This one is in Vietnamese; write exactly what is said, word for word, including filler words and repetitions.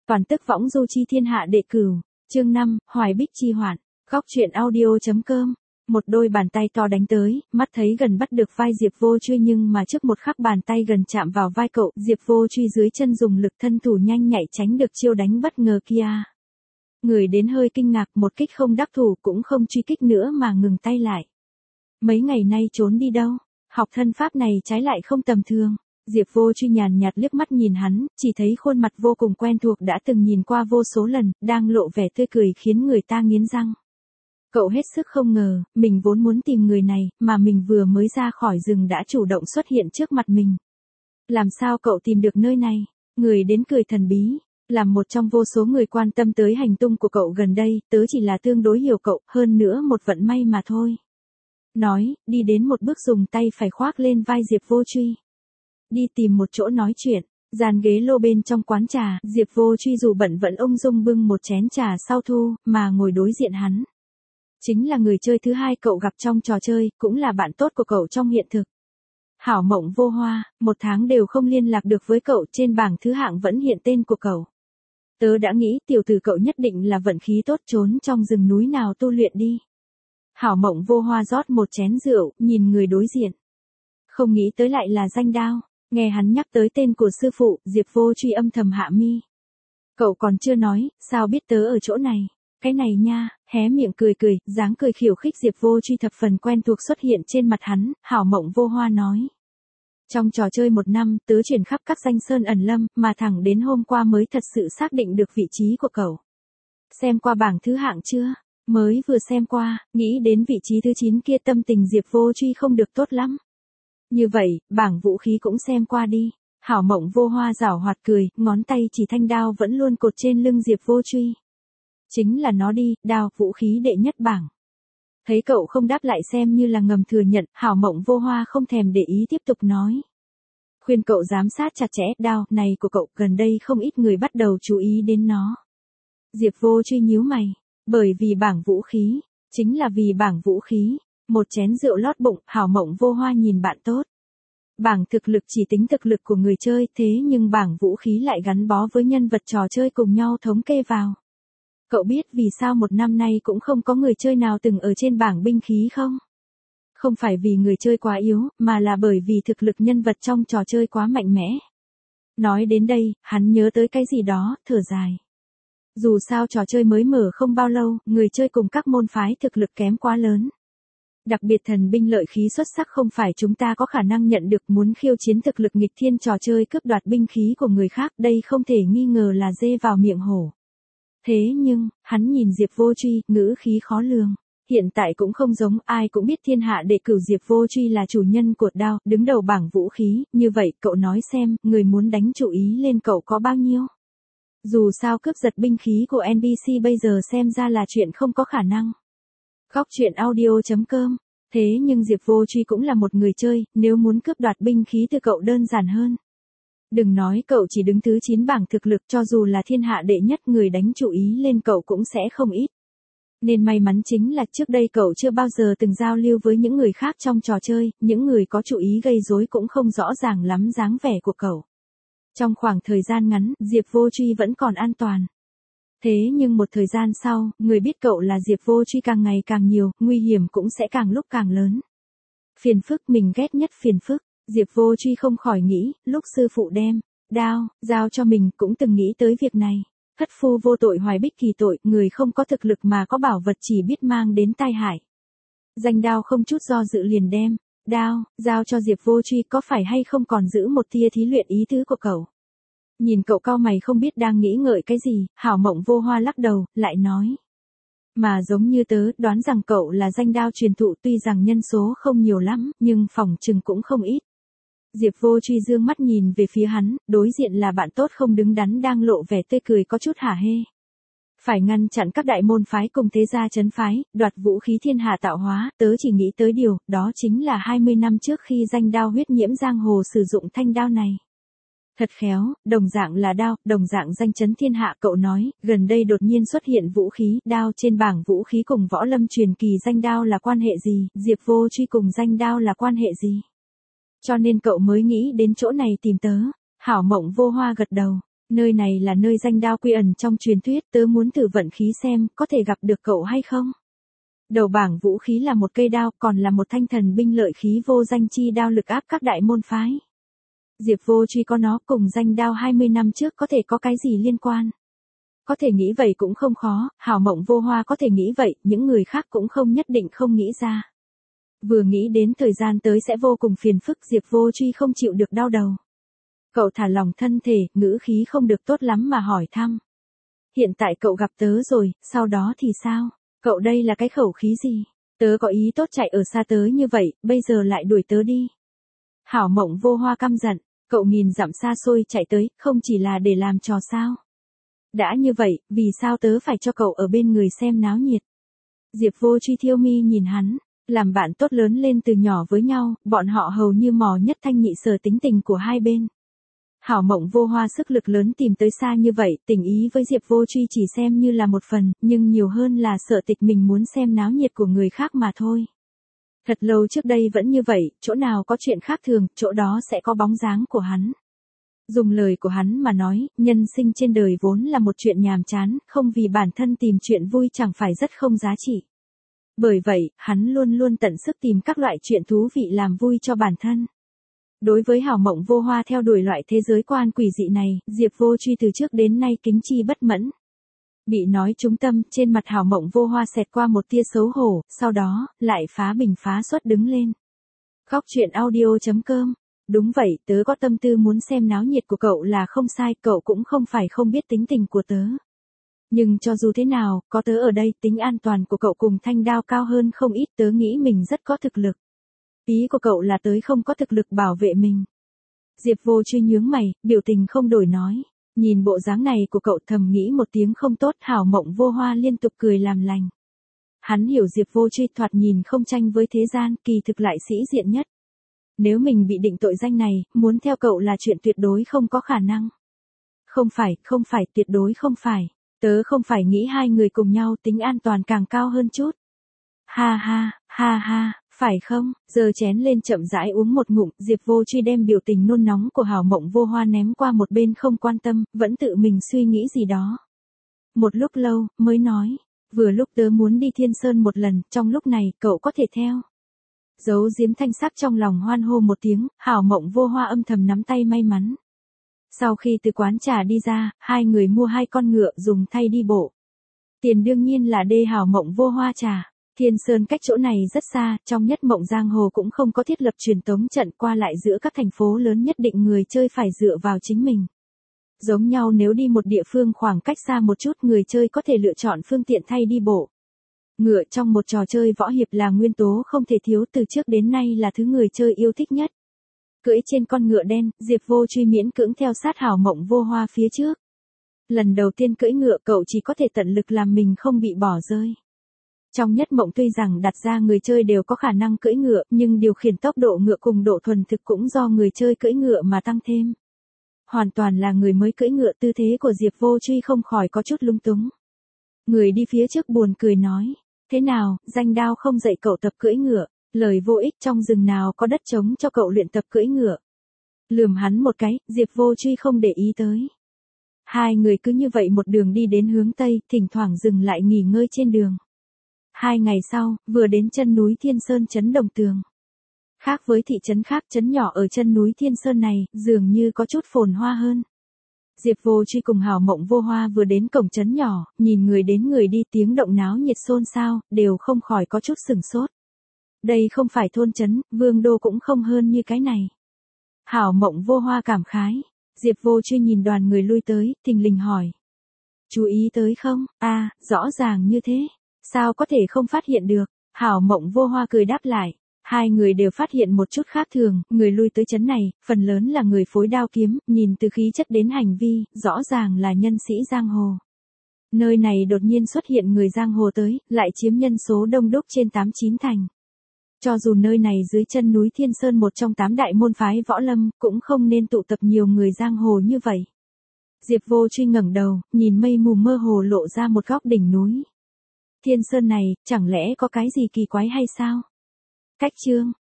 Toàn tức võng du chi thiên hạ đệ cửu, chương năm, Hoài Bích chi hoạn, góc truyện audio.com. Một đôi bàn tay to đánh tới, mắt thấy gần bắt được vai Diệp Vô Truy nhưng mà trước một khắc bàn tay gần chạm vào vai cậu, Diệp Vô Truy dưới chân dùng lực thân thủ nhanh nhạy tránh được chiêu đánh bất ngờ kia. Người đến hơi kinh ngạc, một kích không đắc thủ cũng không truy kích nữa mà ngừng tay lại. Mấy ngày nay trốn đi đâu? Học thân pháp này trái lại không tầm thường. Diệp Vô Truy nhàn nhạt liếc mắt nhìn hắn, chỉ thấy khuôn mặt vô cùng quen thuộc đã từng nhìn qua vô số lần, đang lộ vẻ tươi cười khiến người ta nghiến răng. Cậu hết sức không ngờ, mình vốn muốn tìm người này, mà mình vừa mới ra khỏi rừng đã chủ động xuất hiện trước mặt mình. Làm sao cậu tìm được nơi này? Người đến cười thần bí, làm một trong vô số người quan tâm tới hành tung của cậu gần đây, tớ chỉ là tương đối hiểu cậu, hơn nữa một vận may mà thôi. Nói, đi đến một bước dùng tay phải khoác lên vai Diệp Vô Truy. Đi tìm một chỗ nói chuyện, dàn ghế lô bên trong quán trà, Diệp Vô Truy dù bận vẫn ung dung bưng một chén trà sau thu, mà ngồi đối diện hắn. Chính là người chơi thứ hai cậu gặp trong trò chơi, cũng là bạn tốt của cậu trong hiện thực. Hảo Mộng Vô Hoa, một tháng đều không liên lạc được với cậu, trên bảng thứ hạng vẫn hiện tên của cậu. Tớ đã nghĩ tiểu tử cậu nhất định là vận khí tốt trốn trong rừng núi nào tu luyện đi. Hảo Mộng Vô Hoa rót một chén rượu, nhìn người đối diện. Không nghĩ tới lại là Danh Đao. Nghe hắn nhắc tới tên của sư phụ, Diệp Vô Truy âm thầm hạ mi. Cậu còn chưa nói, sao biết tớ ở chỗ này? Cái này nha, hé miệng cười cười, dáng cười khiêu khích Diệp Vô Truy thập phần quen thuộc xuất hiện trên mặt hắn, Hảo Mộng Vô Hoa nói. Trong trò chơi một năm, tớ chuyển khắp các danh sơn ẩn lâm, mà thẳng đến hôm qua mới thật sự xác định được vị trí của cậu. Xem qua bảng thứ hạng chưa? Mới vừa xem qua, nghĩ đến vị trí thứ chín kia tâm tình Diệp Vô Truy không được tốt lắm. Như vậy, bảng vũ khí cũng xem qua đi. Hảo Mộng Vô Hoa giảo hoạt cười, ngón tay chỉ thanh đao vẫn luôn cột trên lưng Diệp Vô Truy. Chính là nó đi, đao, vũ khí đệ nhất bảng. Thấy cậu không đáp lại xem như là ngầm thừa nhận, Hảo Mộng Vô Hoa không thèm để ý tiếp tục nói. Khuyên cậu giám sát chặt chẽ, đao này của cậu gần đây không ít người bắt đầu chú ý đến nó. Diệp Vô Truy nhíu mày, bởi vì bảng vũ khí, chính là vì bảng vũ khí. Một chén rượu lót bụng, Hảo Mộng Vô Hoa nhìn bạn tốt. Bảng thực lực chỉ tính thực lực của người chơi, thế nhưng bảng vũ khí lại gắn bó với nhân vật trò chơi cùng nhau thống kê vào. Cậu biết vì sao một năm nay cũng không có người chơi nào từng ở trên bảng binh khí không? Không phải vì người chơi quá yếu, mà là bởi vì thực lực nhân vật trong trò chơi quá mạnh mẽ. Nói đến đây, hắn nhớ tới cái gì đó, thở dài. Dù sao trò chơi mới mở không bao lâu, người chơi cùng các môn phái thực lực kém quá lớn. Đặc biệt thần binh lợi khí xuất sắc không phải chúng ta có khả năng nhận được, muốn khiêu chiến thực lực nghịch thiên trò chơi cướp đoạt binh khí của người khác, đây không thể nghi ngờ là dê vào miệng hổ. Thế nhưng, hắn nhìn Diệp Vô Truy, ngữ khí khó lường. Hiện tại cũng không giống, ai cũng biết thiên hạ đệ cửu Diệp Vô Truy là chủ nhân của đao, đứng đầu bảng vũ khí, như vậy cậu nói xem, người muốn đánh chủ ý lên cậu có bao nhiêu? Dù sao cướp giật binh khí của en pê xê bây giờ xem ra là chuyện không có khả năng. Góc truyện audio.com. Thế nhưng Diệp Vô Truy cũng là một người chơi, nếu muốn cướp đoạt binh khí từ cậu đơn giản hơn. Đừng nói cậu chỉ đứng thứ chín bảng thực lực, cho dù là thiên hạ đệ nhất, người đánh chủ ý lên cậu cũng sẽ không ít. Nên may mắn chính là trước đây cậu chưa bao giờ từng giao lưu với những người khác trong trò chơi, những người có chủ ý gây rối cũng không rõ ràng lắm dáng vẻ của cậu. Trong khoảng thời gian ngắn, Diệp Vô Truy vẫn còn an toàn. Thế nhưng một thời gian sau, người biết cậu là Diệp Vô Truy càng ngày càng nhiều, nguy hiểm cũng sẽ càng lúc càng lớn. Phiền phức, mình ghét nhất phiền phức. Diệp Vô Truy không khỏi nghĩ, lúc sư phụ đem đao giao cho mình cũng từng nghĩ tới việc này. Thất phu vô tội Hoài Bích kỳ tội, người không có thực lực mà có bảo vật chỉ biết mang đến tai hại. Danh Đao không chút do dự liền đem đao giao cho Diệp Vô Truy, có phải hay không còn giữ một tia thí luyện ý tứ của cậu? Nhìn cậu cau mày không biết đang nghĩ ngợi cái gì, Hảo Mộng Vô Hoa lắc đầu, lại nói. Mà giống như tớ, đoán rằng cậu là Danh Đao truyền thụ, tuy rằng nhân số không nhiều lắm, nhưng phòng trừng cũng không ít. Diệp Vô Truy dương mắt nhìn về phía hắn, đối diện là bạn tốt không đứng đắn đang lộ vẻ tươi cười có chút hả hê. Phải ngăn chặn các đại môn phái cùng thế gia trấn phái, đoạt vũ khí thiên hạ tạo hóa, tớ chỉ nghĩ tới điều, đó chính là hai mươi năm trước khi Danh Đao huyết nhiễm giang hồ sử dụng thanh đao này. Thật khéo, đồng dạng là đao, đồng dạng danh chấn thiên hạ, cậu nói, gần đây đột nhiên xuất hiện vũ khí, đao trên bảng vũ khí cùng võ lâm truyền kỳ Danh Đao là quan hệ gì, Diệp Vô Truy cùng Danh Đao là quan hệ gì? Cho nên cậu mới nghĩ đến chỗ này tìm tớ. Hảo Mộng Vô Hoa gật đầu. Nơi này là nơi danh đao quy ẩn trong truyền thuyết, tớ muốn thử vận khí xem, có thể gặp được cậu hay không? Đầu bảng vũ khí là một cây đao, còn là một thanh thần binh lợi khí vô danh chi đao lực áp các đại môn phái. Diệp Vô Truy có nó cùng danh đao hai mươi năm trước có thể có cái gì liên quan? Có thể nghĩ vậy cũng không khó, Hảo Mộng Vô Hoa có thể nghĩ vậy, những người khác cũng không nhất định không nghĩ ra. Vừa nghĩ đến thời gian tới sẽ vô cùng phiền phức, Diệp Vô Truy không chịu được đau đầu. Cậu thả lỏng thân thể, ngữ khí không được tốt lắm mà hỏi thăm. Hiện tại cậu gặp tớ rồi, sau đó thì sao? Cậu đây là cái khẩu khí gì? Tớ có ý tốt chạy ở xa tớ như vậy, bây giờ lại đuổi tớ đi. Hảo Mộng Vô Hoa căm giận, cậu nghìn dặm xa xôi chạy tới, không chỉ là để làm trò sao? Đã như vậy, vì sao tớ phải cho cậu ở bên người xem náo nhiệt? Diệp Vô Truy thiêu mi nhìn hắn, làm bạn tốt lớn lên từ nhỏ với nhau, bọn họ hầu như mò nhất thanh nhị sở tính tình của hai bên. Hảo Mộng Vô Hoa sức lực lớn tìm tới xa như vậy, tình ý với Diệp Vô Truy chỉ xem như là một phần, nhưng nhiều hơn là sợ tịch mình muốn xem náo nhiệt của người khác mà thôi. Thật lâu trước đây vẫn như vậy, chỗ nào có chuyện khác thường, chỗ đó sẽ có bóng dáng của hắn. Dùng lời của hắn mà nói, nhân sinh trên đời vốn là một chuyện nhàm chán, không vì bản thân tìm chuyện vui chẳng phải rất không giá trị. Bởi vậy, hắn luôn luôn tận sức tìm các loại chuyện thú vị làm vui cho bản thân. Đối với Hảo Mộng Vô Hoa theo đuổi loại thế giới quan quỷ dị này, Diệp Vô Truy từ trước đến nay kính chi bất mẫn. Bị nói trúng tâm, trên mặt Hảo Mộng Vô Hoa xẹt qua một tia xấu hổ, sau đó, lại phá bình phá xuất đứng lên. Khóc chuyện audio chấm com. Đúng vậy, tớ có tâm tư muốn xem náo nhiệt của cậu là không sai, cậu cũng không phải không biết tính tình của tớ. Nhưng cho dù thế nào, có tớ ở đây, tính an toàn của cậu cùng thanh đao cao hơn không ít, tớ nghĩ mình rất có thực lực. Ý của cậu là tớ không có thực lực bảo vệ mình. Diệp Vô Truy nhướng mày, biểu tình không đổi nói. Nhìn bộ dáng này của cậu thầm nghĩ một tiếng không tốt, Hảo Mộng Vô Hoa liên tục cười làm lành. Hắn hiểu Diệp Vô Truy thoạt nhìn không tranh với thế gian, kỳ thực lại sĩ diện nhất. Nếu mình bị định tội danh này, muốn theo cậu là chuyện tuyệt đối không có khả năng. Không phải, không phải, tuyệt đối không phải. Tớ không phải nghĩ hai người cùng nhau tính an toàn càng cao hơn chút. Ha ha, ha ha, phải không? Giơ chén lên chậm rãi uống một ngụm, Diệp Vô Truy đem biểu tình nôn nóng của Hảo Mộng Vô Hoa ném qua một bên không quan tâm, vẫn tự mình suy nghĩ gì đó. Một lúc lâu, mới nói, vừa lúc tớ muốn đi Thiên Sơn một lần, trong lúc này, cậu có thể theo. Giấu giếm thanh sắc trong lòng hoan hô một tiếng, Hảo Mộng Vô Hoa âm thầm nắm tay may mắn. Sau khi từ quán trà đi ra, hai người mua hai con ngựa dùng thay đi bộ. Tiền đương nhiên là đê Hảo Mộng Vô Hoa trà. Thiên Sơn cách chỗ này rất xa, trong nhất mộng giang hồ cũng không có thiết lập truyền tống trận qua lại giữa các thành phố lớn, nhất định người chơi phải dựa vào chính mình. Giống nhau nếu đi một địa phương khoảng cách xa một chút, người chơi có thể lựa chọn phương tiện thay đi bộ. Ngựa trong một trò chơi võ hiệp là nguyên tố không thể thiếu, từ trước đến nay là thứ người chơi yêu thích nhất. Cưỡi trên con ngựa đen, Diệp Vô Truy miễn cưỡng theo sát Hảo Mộng Vô Hoa phía trước. Lần đầu tiên cưỡi ngựa cậu chỉ có thể tận lực làm mình không bị bỏ rơi. Trong nhất mộng tuy rằng đặt ra người chơi đều có khả năng cưỡi ngựa, nhưng điều khiển tốc độ ngựa cùng độ thuần thực cũng do người chơi cưỡi ngựa mà tăng thêm. Hoàn toàn là người mới cưỡi ngựa, tư thế của Diệp Vô Truy không khỏi có chút lung túng. Người đi phía trước buồn cười nói, thế nào, danh đao không dạy cậu tập cưỡi ngựa, lời vô ích, trong rừng nào có đất trống cho cậu luyện tập cưỡi ngựa. Lườm hắn một cái, Diệp Vô Truy không để ý tới. Hai người cứ như vậy một đường đi đến hướng Tây, thỉnh thoảng dừng lại nghỉ ngơi trên đường. Hai ngày sau, vừa đến chân núi Thiên Sơn trấn Đồng Tường. Khác với thị trấn khác, trấn nhỏ ở chân núi Thiên Sơn này, dường như có chút phồn hoa hơn. Diệp Vô Truy cùng Hảo Mộng Vô Hoa vừa đến cổng trấn nhỏ, nhìn người đến người đi, tiếng động náo nhiệt xôn xao, đều không khỏi có chút sửng sốt. Đây không phải thôn trấn, vương đô cũng không hơn như cái này. Hảo Mộng Vô Hoa cảm khái. Diệp Vô Truy nhìn đoàn người lui tới, thình lình hỏi. Chú ý tới không? À, rõ ràng như thế. Sao có thể không phát hiện được? Hảo Mộng Vô Hoa cười đáp lại. Hai người đều phát hiện một chút khác thường, người lui tới trấn này, phần lớn là người phối đao kiếm, nhìn từ khí chất đến hành vi, rõ ràng là nhân sĩ giang hồ. Nơi này đột nhiên xuất hiện người giang hồ tới, lại chiếm nhân số đông đúc trên tám chín thành. Cho dù nơi này dưới chân núi Thiên Sơn một trong tám đại môn phái võ lâm, cũng không nên tụ tập nhiều người giang hồ như vậy. Diệp Vô Truy ngẩng đầu, nhìn mây mù mơ hồ lộ ra một góc đỉnh núi. Thiên Sơn này, chẳng lẽ có cái gì kỳ quái hay sao? Cách chương